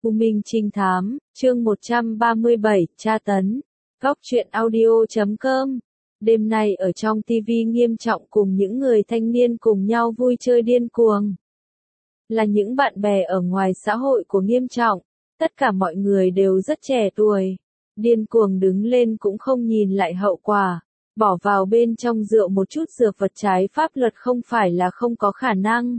U Minh Trinh Thám, chương 137, tra tấn. Góc truyện audio.com. Đêm nay ở trong TV Nghiêm Trọng cùng những người thanh niên cùng nhau vui chơi điên cuồng. Là những bạn bè ở ngoài xã hội của Nghiêm Trọng, tất cả mọi người đều rất trẻ tuổi. Điên cuồng đứng lên cũng không nhìn lại hậu quả, bỏ vào bên trong rượu một chút dược vật trái pháp luật không phải là không có khả năng.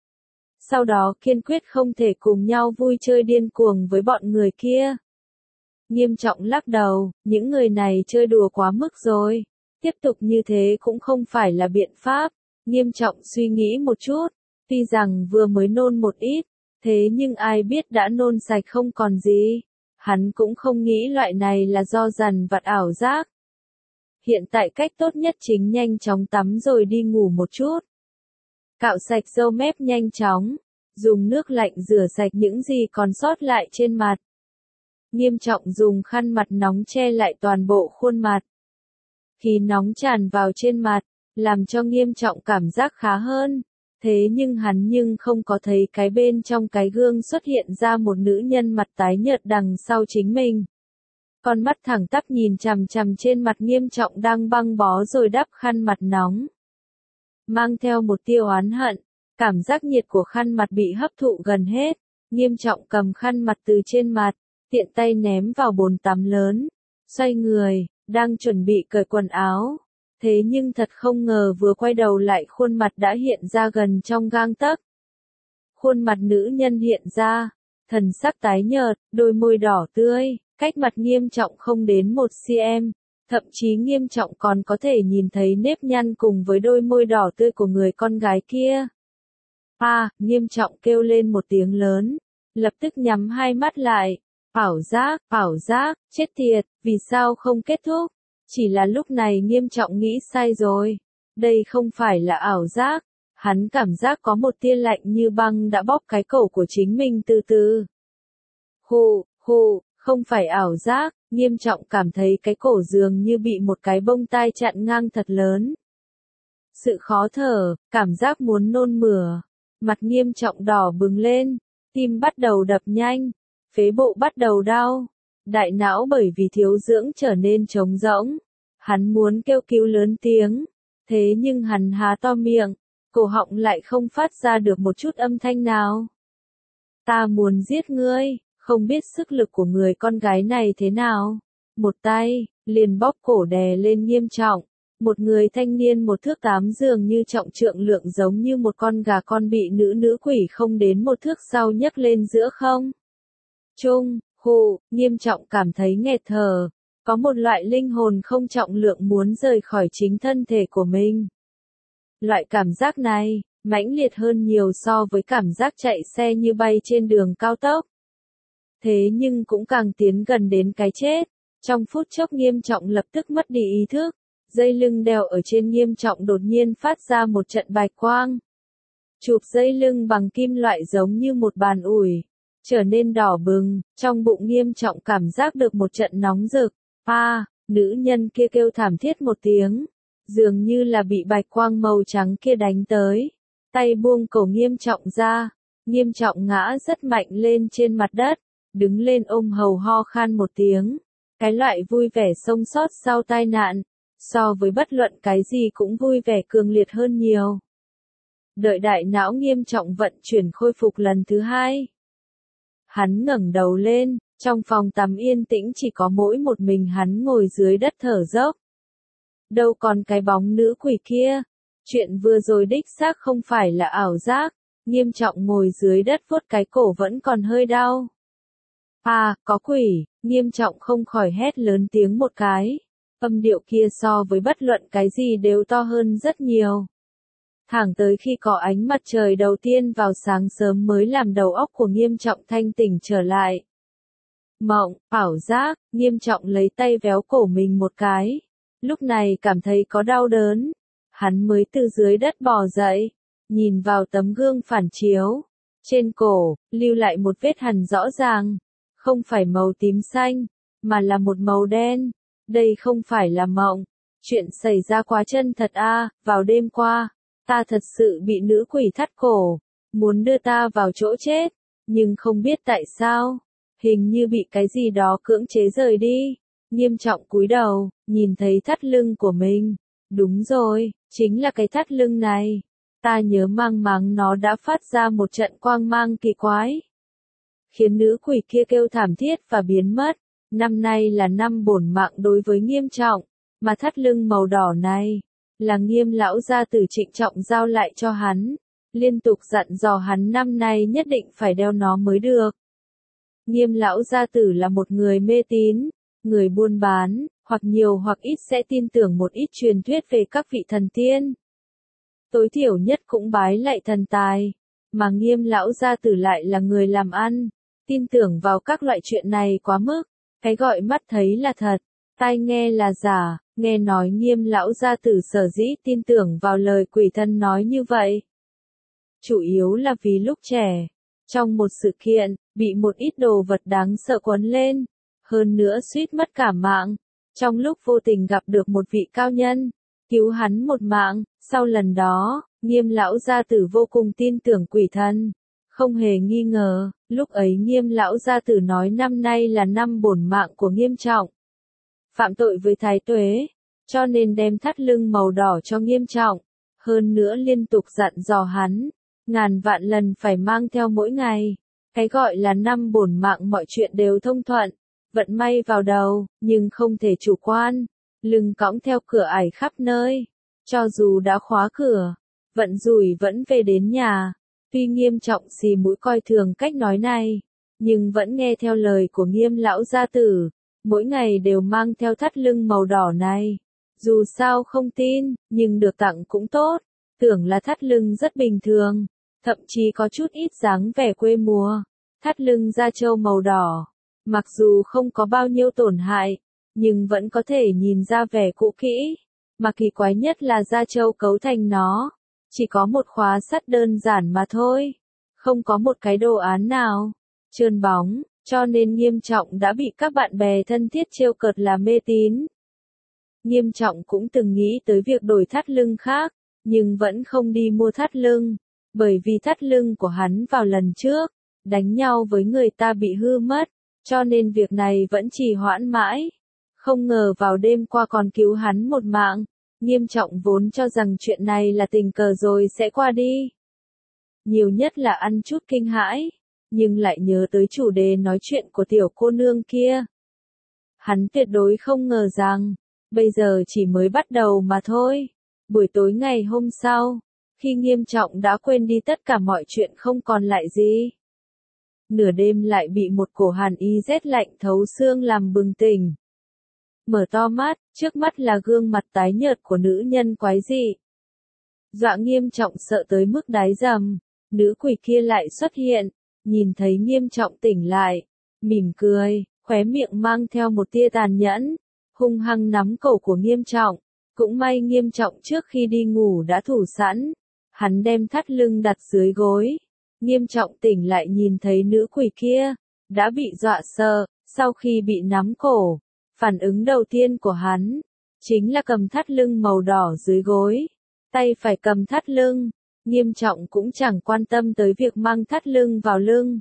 Sau đó kiên quyết không thể cùng nhau vui chơi điên cuồng với bọn người kia. Nghiêm Trọng lắc đầu, những người này chơi đùa quá mức rồi. Tiếp tục như thế cũng không phải là biện pháp. Nghiêm Trọng suy nghĩ một chút, tuy rằng vừa mới nôn một ít, thế nhưng ai biết đã nôn sạch không còn gì. Hắn cũng không nghĩ loại này là do dằn vặt ảo giác. Hiện tại cách tốt nhất chính nhanh chóng tắm rồi đi ngủ một chút. Cạo sạch râu mép nhanh chóng, dùng nước lạnh rửa sạch những gì còn sót lại trên mặt. Nghiêm Trọng dùng khăn mặt nóng che lại toàn bộ khuôn mặt. Khí nóng tràn vào trên mặt, làm cho Nghiêm Trọng cảm giác khá hơn. Thế nhưng hắn không có thấy cái bên trong cái gương xuất hiện ra một nữ nhân mặt tái nhợt đằng sau chính mình. Con mắt thẳng tắp nhìn chằm chằm trên mặt Nghiêm Trọng đang băng bó rồi đắp khăn mặt nóng. Mang theo một tia oán hận, cảm giác nhiệt của khăn mặt bị hấp thụ gần hết. Nghiêm Trọng cầm khăn mặt từ trên mặt, tiện tay ném vào bồn tắm lớn. Xoay người, đang chuẩn bị cởi quần áo. Thế nhưng thật không ngờ vừa quay đầu lại khuôn mặt đã hiện ra gần trong gang tấc. Khuôn mặt nữ nhân hiện ra, thần sắc tái nhợt, đôi môi đỏ tươi, cách mặt Nghiêm Trọng không đến 1 cm. Thậm chí Nghiêm Trọng còn có thể nhìn thấy nếp nhăn cùng với đôi môi đỏ tươi của người con gái kia. Nghiêm Trọng kêu lên một tiếng lớn, lập tức nhắm hai mắt lại. Ảo giác, chết tiệt, vì sao không kết thúc? Chỉ là lúc này Nghiêm Trọng nghĩ sai rồi. Đây không phải là ảo giác, hắn cảm giác có một tia lạnh như băng đã bóp cái cổ của chính mình từ từ. Không phải ảo giác, Nghiêm Trọng cảm thấy cái cổ dường như bị một cái bông tai chặn ngang thật lớn. Sự khó thở, cảm giác muốn nôn mửa, mặt Nghiêm Trọng đỏ bừng lên, tim bắt đầu đập nhanh, phế bộ bắt đầu đau, đại não bởi vì thiếu dưỡng trở nên trống rỗng. Hắn muốn kêu cứu lớn tiếng, thế nhưng hắn há to miệng, cổ họng lại không phát ra được một chút âm thanh nào. Ta muốn giết ngươi. Không biết sức lực của người con gái này thế nào. Một tay, liền bóp cổ đè lên Nghiêm Trọng. Một người thanh niên 1 thước 8 dường như trọng trượng lượng giống như một con gà con bị nữ quỷ không đến 1 thước sau nhấc lên giữa không. Nghiêm Trọng cảm thấy nghẹt thở. Có một loại linh hồn không trọng lượng muốn rời khỏi chính thân thể của mình. Loại cảm giác này, mãnh liệt hơn nhiều so với cảm giác chạy xe như bay trên đường cao tốc. Thế nhưng cũng càng tiến gần đến cái chết. Trong phút chốc Nghiêm Trọng lập tức mất đi ý thức. Dây lưng đeo ở trên Nghiêm Trọng đột nhiên phát ra một trận bạch quang. Chụp dây lưng bằng kim loại giống như một bàn ủi. Trở nên đỏ bừng, trong bụng Nghiêm Trọng cảm giác được một trận nóng rực. Nữ nhân kia kêu thảm thiết một tiếng. Dường như là bị bạch quang màu trắng kia đánh tới. Tay buông cổ Nghiêm Trọng ra. Nghiêm Trọng ngã rất mạnh lên trên mặt đất. Đứng lên ôm hầu ho khan một tiếng. Cái loại vui vẻ sống sót sau tai nạn, so với bất luận cái gì cũng vui vẻ cường liệt hơn nhiều. Đợi đại não Nghiêm Trọng vận chuyển khôi phục lần thứ 2. Hắn ngẩng đầu lên, trong phòng tắm yên tĩnh chỉ có mỗi một mình hắn ngồi dưới đất thở dốc. Đâu còn cái bóng nữ quỷ kia. Chuyện vừa rồi đích xác không phải là ảo giác. Nghiêm Trọng ngồi dưới đất vuốt cái cổ vẫn còn hơi đau. Có quỷ, Nghiêm Trọng không khỏi hét lớn tiếng một cái. Âm điệu kia so với bất luận cái gì đều to hơn rất nhiều. Thẳng tới khi có ánh mặt trời đầu tiên vào sáng sớm mới làm đầu óc của Nghiêm Trọng thanh tỉnh trở lại. Ảo giác, Nghiêm Trọng lấy tay véo cổ mình một cái. Lúc này cảm thấy có đau đớn. Hắn mới từ dưới đất bò dậy, nhìn vào tấm gương phản chiếu. Trên cổ, lưu lại một vết hằn rõ ràng. Không phải màu tím xanh, mà là một màu đen. Đây không phải là mộng. Chuyện xảy ra quá chân thật vào đêm qua, ta thật sự bị nữ quỷ thắt cổ, muốn đưa ta vào chỗ chết, nhưng không biết tại sao, hình như bị cái gì đó cưỡng chế rời đi. Nghiêm Trọng cúi đầu, nhìn thấy thắt lưng của mình. Đúng rồi, chính là cái thắt lưng này. Ta nhớ mang máng nó đã phát ra một trận quang mang kỳ quái, khiến nữ quỷ kia kêu thảm thiết và biến mất. Năm nay là năm bổn mạng đối với Nghiêm Trọng, mà thắt lưng màu đỏ này là Nghiêm lão gia tử trịnh trọng giao lại cho hắn, liên tục dặn dò hắn năm nay nhất định phải đeo nó mới được. Nghiêm lão gia tử là một người mê tín, người buôn bán, hoặc nhiều hoặc ít sẽ tin tưởng một ít truyền thuyết về các vị thần tiên. Tối thiểu nhất cũng bái lạy thần tài, mà Nghiêm lão gia tử lại là người làm ăn, tin tưởng vào các loại chuyện này quá mức, cái gọi mắt thấy là thật, tai nghe là giả. Nghe nói Nghiêm lão gia tử sở dĩ tin tưởng vào lời quỷ thần nói như vậy, chủ yếu là vì lúc trẻ, trong một sự kiện, bị một ít đồ vật đáng sợ quấn lên, hơn nữa suýt mất cả mạng. Trong lúc vô tình gặp được một vị cao nhân, cứu hắn một mạng, sau lần đó, Nghiêm lão gia tử vô cùng tin tưởng quỷ thần. Không hề nghi ngờ, lúc ấy Nghiêm lão gia tử nói năm nay là năm bổn mạng của Nghiêm Trọng, phạm tội với thái tuế, cho nên đem thắt lưng màu đỏ cho Nghiêm Trọng, hơn nữa liên tục dặn dò hắn, ngàn vạn lần phải mang theo mỗi ngày. Cái gọi là năm bổn mạng mọi chuyện đều thông thuận, vận may vào đầu, nhưng không thể chủ quan, lưng cõng theo cửa ải khắp nơi, cho dù đã khóa cửa, vận rủi vẫn về đến nhà. Tuy Nghiêm Trọng xì mũi coi thường cách nói này, nhưng vẫn nghe theo lời của Nghiêm lão gia tử, mỗi ngày đều mang theo thắt lưng màu đỏ này. Dù sao không tin, nhưng được tặng cũng tốt, tưởng là thắt lưng rất bình thường, thậm chí có chút ít dáng vẻ quê mùa. Thắt lưng da trâu màu đỏ, mặc dù không có bao nhiêu tổn hại, nhưng vẫn có thể nhìn ra vẻ cũ kỹ, mà kỳ quái nhất là da trâu cấu thành nó chỉ có một khóa sắt đơn giản mà thôi, không có một cái đồ án nào trơn bóng, cho nên Nghiêm Trọng đã bị các bạn bè thân thiết trêu cợt là mê tín. Nghiêm Trọng cũng từng nghĩ tới việc đổi thắt lưng khác, nhưng vẫn không đi mua thắt lưng, bởi vì thắt lưng của hắn vào lần trước đánh nhau với người ta bị hư mất, cho nên việc này vẫn trì hoãn mãi. Không ngờ vào đêm qua còn cứu hắn một mạng. Nghiêm Trọng vốn cho rằng chuyện này là tình cờ rồi sẽ qua đi, nhiều nhất là ăn chút kinh hãi, nhưng lại nhớ tới chủ đề nói chuyện của tiểu cô nương kia. Hắn tuyệt đối không ngờ rằng, bây giờ chỉ mới bắt đầu mà thôi. Buổi tối ngày hôm sau, khi Nghiêm Trọng đã quên đi tất cả mọi chuyện không còn lại gì, nửa đêm lại bị một cổ hàn ý rét lạnh thấu xương làm bừng tỉnh. Mở to mắt, trước mắt là gương mặt tái nhợt của nữ nhân quái dị. Dọa Nghiêm Trọng sợ tới mức đái dầm, nữ quỷ kia lại xuất hiện, nhìn thấy Nghiêm Trọng tỉnh lại, mỉm cười, khóe miệng mang theo một tia tàn nhẫn, hung hăng nắm cổ của Nghiêm Trọng. Cũng may Nghiêm Trọng trước khi đi ngủ đã thủ sẵn, hắn đem thắt lưng đặt dưới gối. Nghiêm Trọng tỉnh lại nhìn thấy nữ quỷ kia, đã bị dọa sợ, sau khi bị nắm cổ. Phản ứng đầu tiên của hắn chính là cầm thắt lưng màu đỏ dưới gối, tay phải cầm thắt lưng. Nghiêm Trọng cũng chẳng quan tâm tới việc mang thắt lưng vào lưng,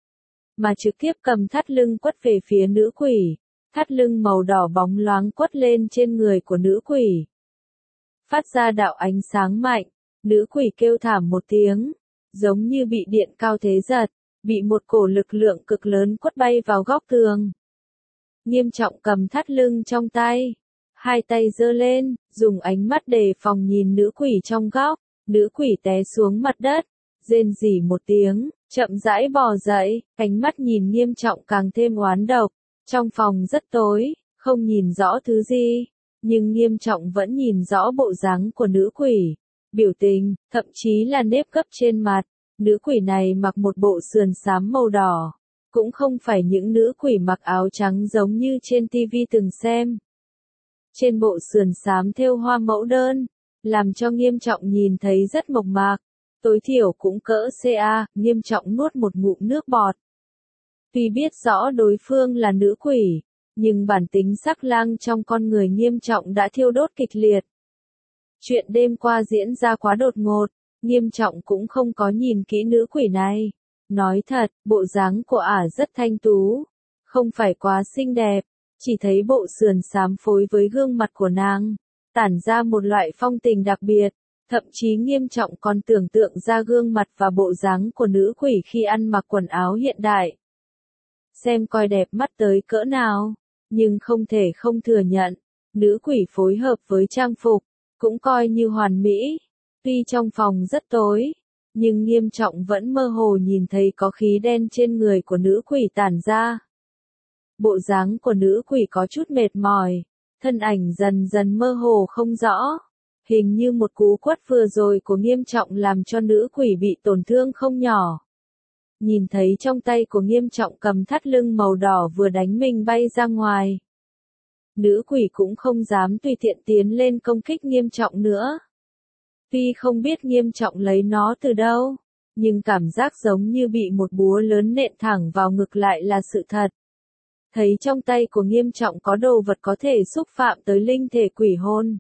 mà trực tiếp cầm thắt lưng quất về phía nữ quỷ. Thắt lưng màu đỏ bóng loáng quất lên trên người của nữ quỷ, phát ra đạo ánh sáng mạnh. Nữ quỷ kêu thảm một tiếng, giống như bị điện cao thế giật, bị một cổ lực lượng cực lớn quất bay vào góc tường. Nghiêm Trọng cầm thắt lưng trong tay, hai tay giơ lên, dùng ánh mắt đề phòng nhìn nữ quỷ trong góc. Nữ quỷ té xuống mặt đất, rên rỉ một tiếng, chậm rãi bò dậy, ánh mắt nhìn Nghiêm Trọng càng thêm oán độc. Trong phòng rất tối, không nhìn rõ thứ gì, nhưng Nghiêm Trọng vẫn nhìn rõ bộ dáng của nữ quỷ, biểu tình, thậm chí là nếp gấp trên mặt. Nữ quỷ này mặc một bộ sườn xám màu đỏ, cũng không phải những nữ quỷ mặc áo trắng giống như trên TV từng xem. Trên bộ sườn xám thêu hoa mẫu đơn, làm cho Nghiêm Trọng nhìn thấy rất mộc mạc, tối thiểu cũng cỡ CA. Nghiêm Trọng nuốt một ngụm nước bọt. Tuy biết rõ đối phương là nữ quỷ, nhưng bản tính sắc lang trong con người Nghiêm Trọng đã thiêu đốt kịch liệt. Chuyện đêm qua diễn ra quá đột ngột, Nghiêm Trọng cũng không có nhìn kỹ nữ quỷ này. Nói thật, bộ dáng của ả rất thanh tú, không phải quá xinh đẹp, chỉ thấy bộ sườn xám phối với gương mặt của nàng, tản ra một loại phong tình đặc biệt, thậm chí Nghiêm Trọng còn tưởng tượng ra gương mặt và bộ dáng của nữ quỷ khi ăn mặc quần áo hiện đại. Xem coi đẹp mắt tới cỡ nào, nhưng không thể không thừa nhận, nữ quỷ phối hợp với trang phục, cũng coi như hoàn mỹ. Tuy trong phòng rất tối, nhưng Nghiêm Trọng vẫn mơ hồ nhìn thấy có khí đen trên người của nữ quỷ tản ra. Bộ dáng của nữ quỷ có chút mệt mỏi, thân ảnh dần dần mơ hồ không rõ. Hình như một cú quất vừa rồi của Nghiêm Trọng làm cho nữ quỷ bị tổn thương không nhỏ. Nhìn thấy trong tay của Nghiêm Trọng cầm thắt lưng màu đỏ vừa đánh mình bay ra ngoài. Nữ quỷ cũng không dám tùy tiện tiến lên công kích Nghiêm Trọng nữa. Tuy không biết Nghiêm Trọng lấy nó từ đâu, nhưng cảm giác giống như bị một búa lớn nện thẳng vào ngực lại là sự thật. Thấy trong tay của Nghiêm Trọng có đồ vật có thể xúc phạm tới linh thể quỷ hồn.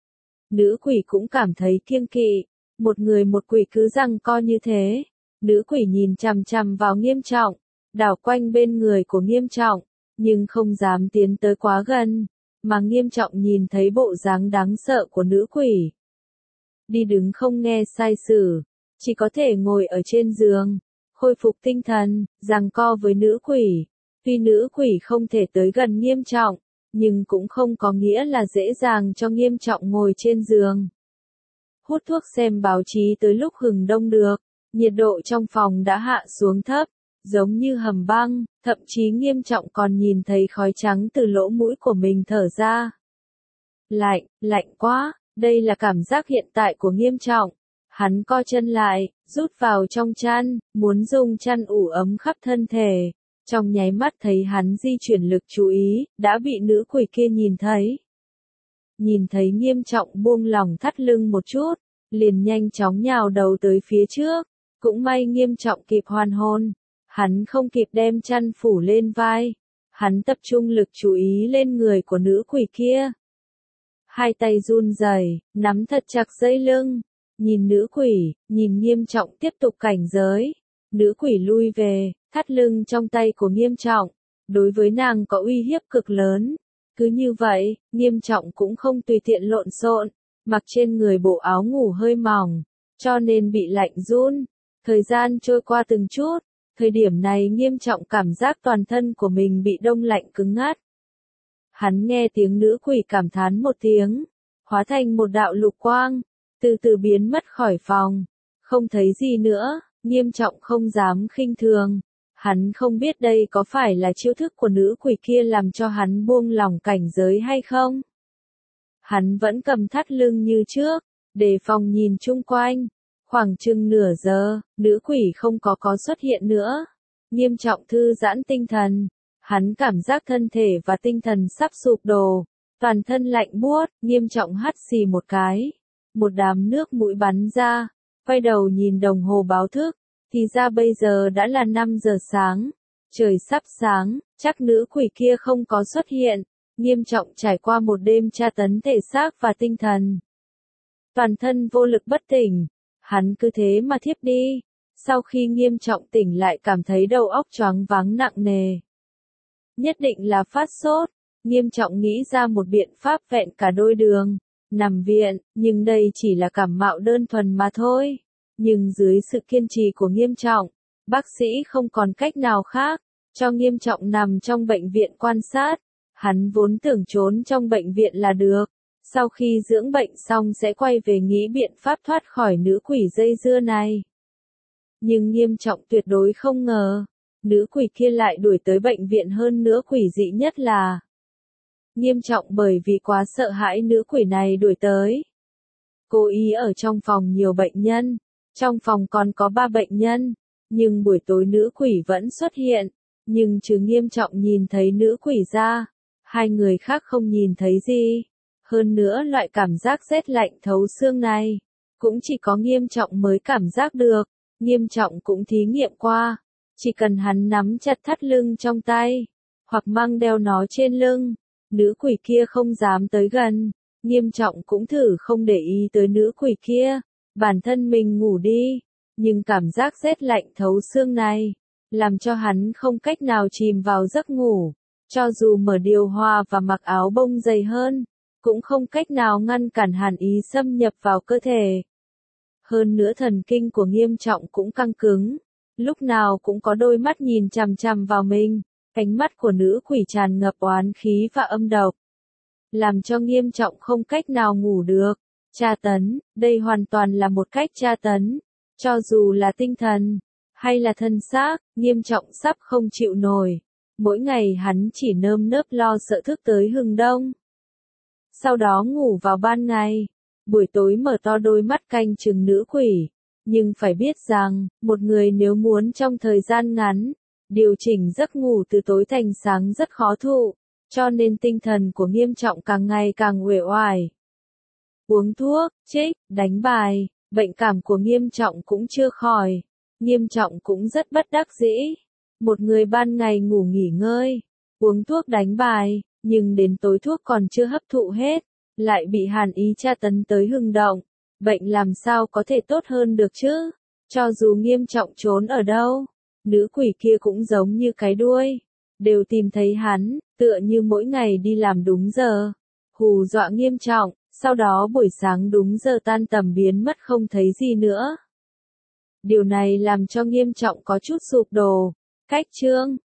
Nữ quỷ cũng cảm thấy kiêng kỵ, một người một quỷ cứ giằng co như thế. Nữ quỷ nhìn chằm chằm vào Nghiêm Trọng, đảo quanh bên người của Nghiêm Trọng, nhưng không dám tiến tới quá gần, mà Nghiêm Trọng nhìn thấy bộ dáng đáng sợ của nữ quỷ. Đi đứng không nghe sai sử, chỉ có thể ngồi ở trên giường, khôi phục tinh thần, giằng co với nữ quỷ. Tuy nữ quỷ không thể tới gần Nghiêm Trọng, nhưng cũng không có nghĩa là dễ dàng cho Nghiêm Trọng ngồi trên giường. Hút thuốc xem báo chí tới lúc hừng đông được, nhiệt độ trong phòng đã hạ xuống thấp, giống như hầm băng, thậm chí Nghiêm Trọng còn nhìn thấy khói trắng từ lỗ mũi của mình thở ra. Lạnh, lạnh quá, đây là cảm giác hiện tại của Nghiêm Trọng. Hắn co chân lại, rút vào trong chăn, muốn dùng chăn ủ ấm khắp thân thể. Trong nháy mắt thấy hắn di chuyển lực chú ý, đã bị nữ quỷ kia nhìn thấy. Nhìn thấy Nghiêm Trọng buông lỏng thắt lưng một chút, liền nhanh chóng nhào đầu tới phía trước. Cũng may Nghiêm Trọng kịp hoàn hồn, hắn không kịp đem chăn phủ lên vai. Hắn tập trung lực chú ý lên người của nữ quỷ kia. Hai tay run rẩy, nắm thật chặt dây lưng. Nhìn nữ quỷ, nhìn Nghiêm Trọng tiếp tục cảnh giới. Nữ quỷ lui về, thắt lưng trong tay của Nghiêm Trọng, đối với nàng có uy hiếp cực lớn. Cứ như vậy, Nghiêm Trọng cũng không tùy tiện lộn xộn, mặc trên người bộ áo ngủ hơi mỏng, cho nên bị lạnh run. Thời gian trôi qua từng chút, thời điểm này Nghiêm Trọng cảm giác toàn thân của mình bị đông lạnh cứng ngắt. Hắn nghe tiếng nữ quỷ cảm thán một tiếng, hóa thành một đạo lục quang, từ từ biến mất khỏi phòng. Không thấy gì nữa, Nghiêm Trọng không dám khinh thường. Hắn không biết đây có phải là chiêu thức của nữ quỷ kia làm cho hắn buông lỏng cảnh giới hay không. Hắn vẫn cầm thắt lưng như trước, đề phòng nhìn chung quanh. Khoảng chừng nửa giờ, nữ quỷ không có xuất hiện nữa. Nghiêm Trọng thư giãn tinh thần. Hắn cảm giác thân thể và tinh thần sắp sụp đổ. Toàn thân lạnh buốt, Nghiêm Trọng hắt xì một cái. Một đám nước mũi bắn ra. Quay đầu nhìn đồng hồ báo thức. Thì ra bây giờ đã là 5 giờ sáng. Trời sắp sáng, chắc nữ quỷ kia không có xuất hiện. Nghiêm Trọng trải qua một đêm tra tấn thể xác và tinh thần. Toàn thân vô lực bất tỉnh. Hắn cứ thế mà thiếp đi. Sau khi Nghiêm Trọng tỉnh lại cảm thấy đầu óc choáng váng nặng nề. Nhất định là phát sốt. Nghiêm Trọng nghĩ ra một biện pháp vẹn cả đôi đường. Nằm viện, nhưng đây chỉ là cảm mạo đơn thuần mà thôi. Nhưng dưới sự kiên trì của Nghiêm Trọng, bác sĩ không còn cách nào khác, cho Nghiêm Trọng nằm trong bệnh viện quan sát. Hắn vốn tưởng trốn trong bệnh viện là được. Sau khi dưỡng bệnh xong sẽ quay về nghĩ biện pháp thoát khỏi nữ quỷ dây dưa này. Nhưng Nghiêm Trọng tuyệt đối không ngờ, nữ quỷ kia lại đuổi tới bệnh viện, hơn nữa quỷ dị nhất là Nghiêm Trọng bởi vì quá sợ hãi nữ quỷ này đuổi tới. Cố ý ở trong phòng nhiều bệnh nhân, trong phòng còn có 3 bệnh nhân, nhưng buổi tối nữ quỷ vẫn xuất hiện, nhưng trừ Nghiêm Trọng nhìn thấy nữ quỷ ra, hai người khác không nhìn thấy gì. Hơn nữa loại cảm giác rét lạnh thấu xương này, cũng chỉ có Nghiêm Trọng mới cảm giác được. Nghiêm Trọng cũng thí nghiệm qua, chỉ cần hắn nắm chặt thắt lưng trong tay, hoặc mang đeo nó trên lưng, nữ quỷ kia không dám tới gần. Nghiêm Trọng cũng thử không để ý tới nữ quỷ kia, bản thân mình ngủ đi, nhưng cảm giác rét lạnh thấu xương này, làm cho hắn không cách nào chìm vào giấc ngủ, cho dù mở điều hòa và mặc áo bông dày hơn, cũng không cách nào ngăn cản hàn ý xâm nhập vào cơ thể. Hơn nữa thần kinh của Nghiêm Trọng cũng căng cứng, lúc nào cũng có đôi mắt nhìn chằm chằm vào mình, ánh mắt của nữ quỷ tràn ngập oán khí và âm độc, làm cho Nghiêm Trọng không cách nào ngủ được. Tra tấn, đây hoàn toàn là một cách tra tấn, cho dù là tinh thần, hay là thân xác, Nghiêm Trọng sắp không chịu nổi. Mỗi ngày hắn chỉ nơm nớp lo sợ thức tới hừng đông. Sau đó ngủ vào ban ngày, buổi tối mở to đôi mắt canh chừng nữ quỷ. Nhưng phải biết rằng, một người nếu muốn trong thời gian ngắn, điều chỉnh giấc ngủ từ tối thành sáng rất khó thụ, cho nên tinh thần của Nghiêm Trọng càng ngày càng uể oải. Uống thuốc, trích, đánh bài, bệnh cảm của Nghiêm Trọng cũng chưa khỏi. Nghiêm Trọng cũng rất bất đắc dĩ. Một người ban ngày ngủ nghỉ ngơi, uống thuốc đánh bài, nhưng đến tối thuốc còn chưa hấp thụ hết, lại bị hàn ý tra tấn tới hừng động. Bệnh làm sao có thể tốt hơn được chứ? Cho dù Nghiêm Trọng trốn ở đâu, nữ quỷ kia cũng giống như cái đuôi, đều tìm thấy hắn, tựa như mỗi ngày đi làm đúng giờ, hù dọa Nghiêm Trọng, sau đó buổi sáng đúng giờ tan tầm biến mất không thấy gì nữa. Điều này làm cho Nghiêm Trọng có chút sụp đổ. Cách chương